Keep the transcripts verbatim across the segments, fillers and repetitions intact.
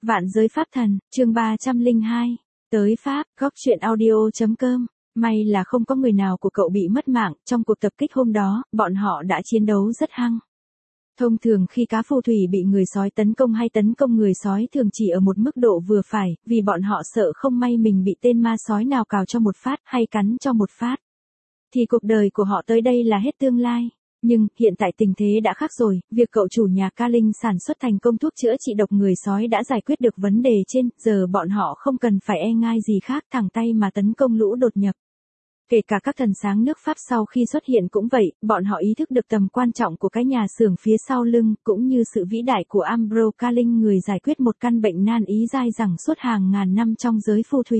Vạn giới Pháp thần, chương ba trăm lẻ hai. Tới Pháp, góc truyện audio.com. May là không có người nào của cậu bị mất mạng, trong cuộc tập kích hôm đó, bọn họ đã chiến đấu rất hăng. Thông thường khi cá phù thủy bị người sói tấn công hay tấn công người sói thường chỉ ở một mức độ vừa phải, vì bọn họ sợ không may mình bị tên ma sói nào cào cho một phát hay cắn cho một phát. Thì cuộc đời của họ tới đây là hết tương lai. Nhưng, hiện tại tình thế đã khác rồi, việc cậu chủ nhà Ca Linh sản xuất thành công thuốc chữa trị độc người sói đã giải quyết được vấn đề trên, giờ bọn họ không cần phải e ngại gì khác, thẳng tay mà tấn công lũ đột nhập. Kể cả các thần sáng nước Pháp sau khi xuất hiện cũng vậy, bọn họ ý thức được tầm quan trọng của cái nhà xưởng phía sau lưng, cũng như sự vĩ đại của Ambro Ca Linh, người giải quyết một căn bệnh nan y dai dẳng suốt hàng ngàn năm trong giới phù thủy.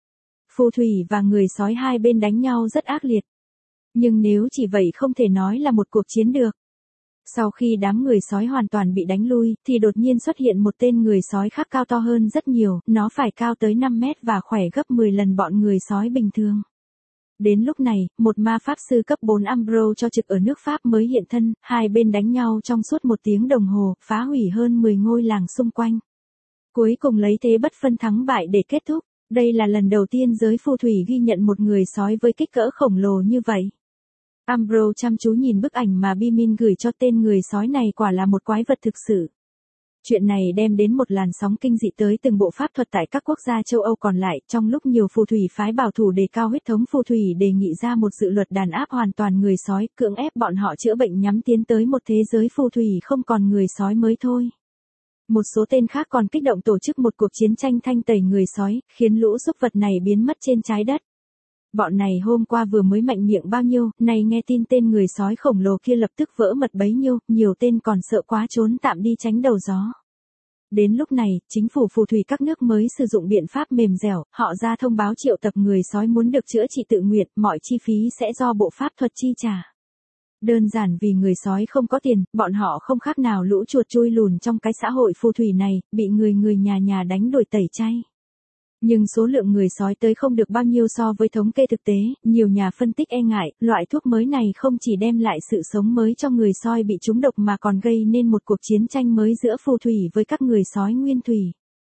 Phù thủy và người sói hai bên đánh nhau rất ác liệt. Nhưng nếu chỉ vậy không thể nói là một cuộc chiến được. Sau khi đám người sói hoàn toàn bị đánh lui, thì đột nhiên xuất hiện một tên người sói khác cao to hơn rất nhiều, nó phải cao tới năm mét và khỏe gấp mười lần bọn người sói bình thường. Đến lúc này, một ma pháp sư cấp bốn Ambro cho trực ở nước Pháp mới hiện thân, hai bên đánh nhau trong suốt một tiếng đồng hồ, phá hủy hơn mười ngôi làng xung quanh. Cuối cùng lấy thế bất phân thắng bại để kết thúc. Đây là lần đầu tiên giới phù thủy ghi nhận một người sói với kích cỡ khổng lồ như vậy. Ambro chăm chú nhìn bức ảnh mà Bimin gửi cho, tên người sói này quả là một quái vật thực sự. Chuyện này đem đến một làn sóng kinh dị tới từng bộ pháp thuật tại các quốc gia châu Âu còn lại, trong lúc nhiều phù thủy phái bảo thủ đề cao huyết thống phù thủy đề nghị ra một dự luật đàn áp hoàn toàn người sói, cưỡng ép bọn họ chữa bệnh nhắm tiến tới một thế giới phù thủy không còn người sói mới thôi. Một số tên khác còn kích động tổ chức một cuộc chiến tranh thanh tẩy người sói, khiến lũ súc vật này biến mất trên trái đất. Bọn này hôm qua vừa mới mạnh miệng bao nhiêu, nay nghe tin tên người sói khổng lồ kia lập tức vỡ mật bấy nhiêu, nhiều tên còn sợ quá trốn tạm đi tránh đầu gió. Đến lúc này, chính phủ phù thủy các nước mới sử dụng biện pháp mềm dẻo, họ ra thông báo triệu tập người sói muốn được chữa trị tự nguyện, mọi chi phí sẽ do bộ pháp thuật chi trả. Đơn giản vì người sói không có tiền, bọn họ không khác nào lũ chuột chui lùn trong cái xã hội phù thủy này, bị người người nhà nhà đánh đuổi tẩy chay. Nhưng số lượng người sói tới không được bao nhiêu so với thống kê thực tế, nhiều nhà phân tích e ngại, loại thuốc mới này không chỉ đem lại sự sống mới cho người sói bị trúng độc mà còn gây nên một cuộc chiến tranh mới giữa phù thủy với các người sói nguyên thủy.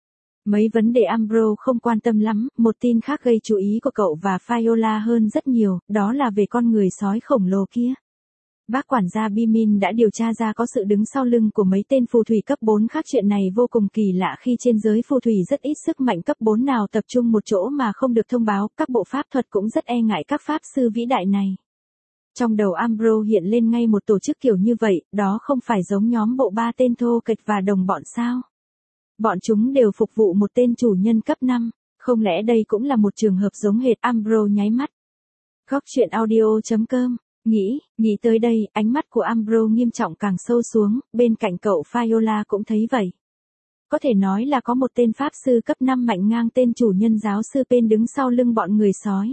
Mấy vấn đề Ambro không quan tâm lắm, một tin khác gây chú ý của cậu và Viola hơn rất nhiều, đó là về con người sói khổng lồ kia. Bác quản gia Bimin đã điều tra ra có sự đứng sau lưng của mấy tên phù thủy cấp bốn khác. Chuyện này vô cùng kỳ lạ khi trên giới phù thủy rất ít sức mạnh cấp bốn nào tập trung một chỗ mà không được thông báo, các bộ pháp thuật cũng rất e ngại các pháp sư vĩ đại này. Trong đầu Ambro hiện lên ngay một tổ chức kiểu như vậy, đó không phải giống nhóm bộ ba tên thô kệch và đồng bọn sao? Bọn chúng đều phục vụ một tên chủ nhân cấp năm, không lẽ đây cũng là một trường hợp giống hệt? Ambro nháy mắt. Góc truyện audio.com. Nghĩ, nghĩ tới đây, ánh mắt của Ambro nghiêm trọng càng sâu xuống, bên cạnh cậu Viola cũng thấy vậy. Có thể nói là có một tên pháp sư cấp năm mạnh ngang tên chủ nhân giáo sư Pen đứng sau lưng bọn người sói.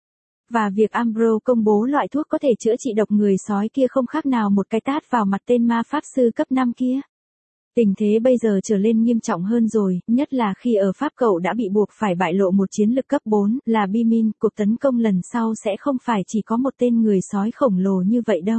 Và việc Ambro công bố loại thuốc có thể chữa trị độc người sói kia không khác nào một cái tát vào mặt tên ma pháp sư cấp năm kia. Tình thế bây giờ trở lên nghiêm trọng hơn rồi, nhất là khi ở Pháp cậu đã bị buộc phải bại lộ một chiến lực cấp bốn, là Bimin, cuộc tấn công lần sau sẽ không phải chỉ có một tên người sói khổng lồ như vậy đâu.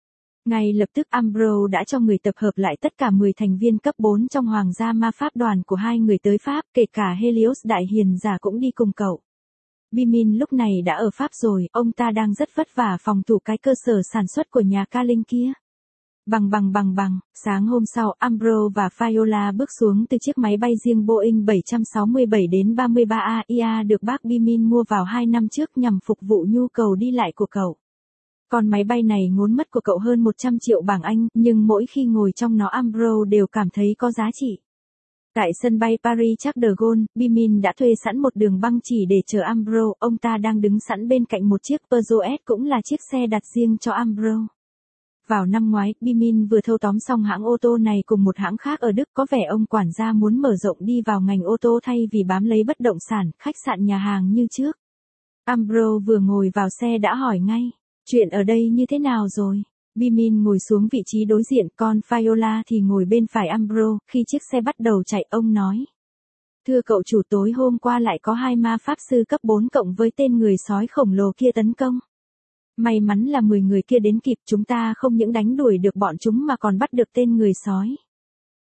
Ngay lập tức Ambro đã cho người tập hợp lại tất cả mười thành viên cấp bốn trong hoàng gia ma pháp đoàn của hai người tới Pháp, kể cả Helios đại hiền giả cũng đi cùng cậu. Bimin lúc này đã ở Pháp rồi, ông ta đang rất vất vả phòng thủ cái cơ sở sản xuất của nhà Ca Linh kia. Bằng bằng bằng bằng, sáng hôm sau, Ambro và Viola bước xuống từ chiếc máy bay riêng Boeing bảy sáu bảy ba ba A I A được bác Bimin mua vào hai năm trước nhằm phục vụ nhu cầu đi lại của cậu. Con máy bay này ngốn mất của cậu hơn một trăm triệu bảng Anh, nhưng mỗi khi ngồi trong nó Ambro đều cảm thấy có giá trị. Tại sân bay Paris Charles de Gaulle, Bimin đã thuê sẵn một đường băng chỉ để chờ Ambro, ông ta đang đứng sẵn bên cạnh một chiếc Peugeot S cũng là chiếc xe đặt riêng cho Ambro. Vào năm ngoái, Bimin vừa thâu tóm xong hãng ô tô này cùng một hãng khác ở Đức, có vẻ ông quản gia muốn mở rộng đi vào ngành ô tô thay vì bám lấy bất động sản, khách sạn nhà hàng như trước. Ambro vừa ngồi vào xe đã hỏi ngay, chuyện ở đây như thế nào rồi? Bimin ngồi xuống vị trí đối diện, con Viola thì ngồi bên phải Ambro. Khi chiếc xe bắt đầu chạy, ông nói: Thưa cậu chủ, tối hôm qua lại có hai ma pháp sư cấp bốn cộng với tên người sói khổng lồ kia tấn công. May mắn là mười người kia đến kịp, chúng ta không những đánh đuổi được bọn chúng mà còn bắt được tên người sói.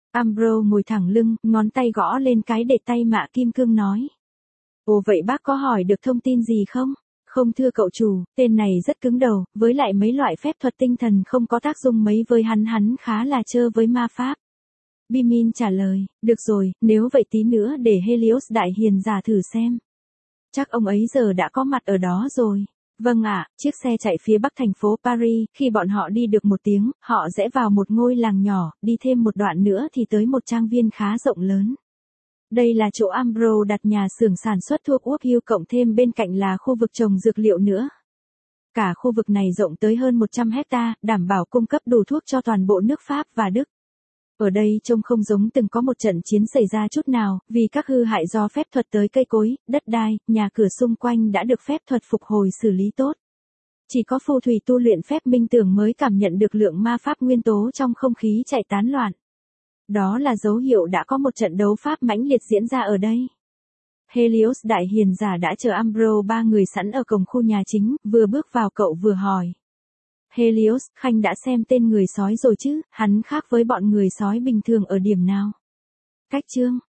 Ambrose ngồi thẳng lưng, ngón tay gõ lên cái đệt tay mạ kim cương nói. Ồ vậy bác có hỏi được thông tin gì không? Không thưa cậu chủ, tên này rất cứng đầu, với lại mấy loại phép thuật tinh thần không có tác dụng mấy với hắn hắn khá là trơ với ma pháp. Bimin trả lời, được rồi, nếu vậy tí nữa để Helios đại hiền giả thử xem. Chắc ông ấy giờ đã có mặt ở đó rồi. Vâng ạ, chiếc xe chạy phía bắc thành phố Paris, khi bọn họ đi được một tiếng, họ rẽ vào một ngôi làng nhỏ, đi thêm một đoạn nữa thì tới một trang viên khá rộng lớn. Đây là chỗ Ambrose đặt nhà xưởng sản xuất thuốc uốc hưu cộng thêm bên cạnh là khu vực trồng dược liệu nữa. Cả khu vực này rộng tới hơn một trăm hecta, đảm bảo cung cấp đủ thuốc cho toàn bộ nước Pháp và Đức. Ở đây trông không giống từng có một trận chiến xảy ra chút nào, vì các hư hại do phép thuật tới cây cối, đất đai, nhà cửa xung quanh đã được phép thuật phục hồi xử lý tốt. Chỉ có phù thủy tu luyện phép minh tưởng mới cảm nhận được lượng ma pháp nguyên tố trong không khí chạy tán loạn. Đó là dấu hiệu đã có một trận đấu pháp mãnh liệt diễn ra ở đây. Helios đại hiền giả đã chờ Ambrose ba người sẵn ở cổng khu nhà chính, vừa bước vào cậu vừa hỏi. Helios, Khanh đã xem tên người sói rồi chứ, hắn khác với bọn người sói bình thường ở điểm nào? Cách chương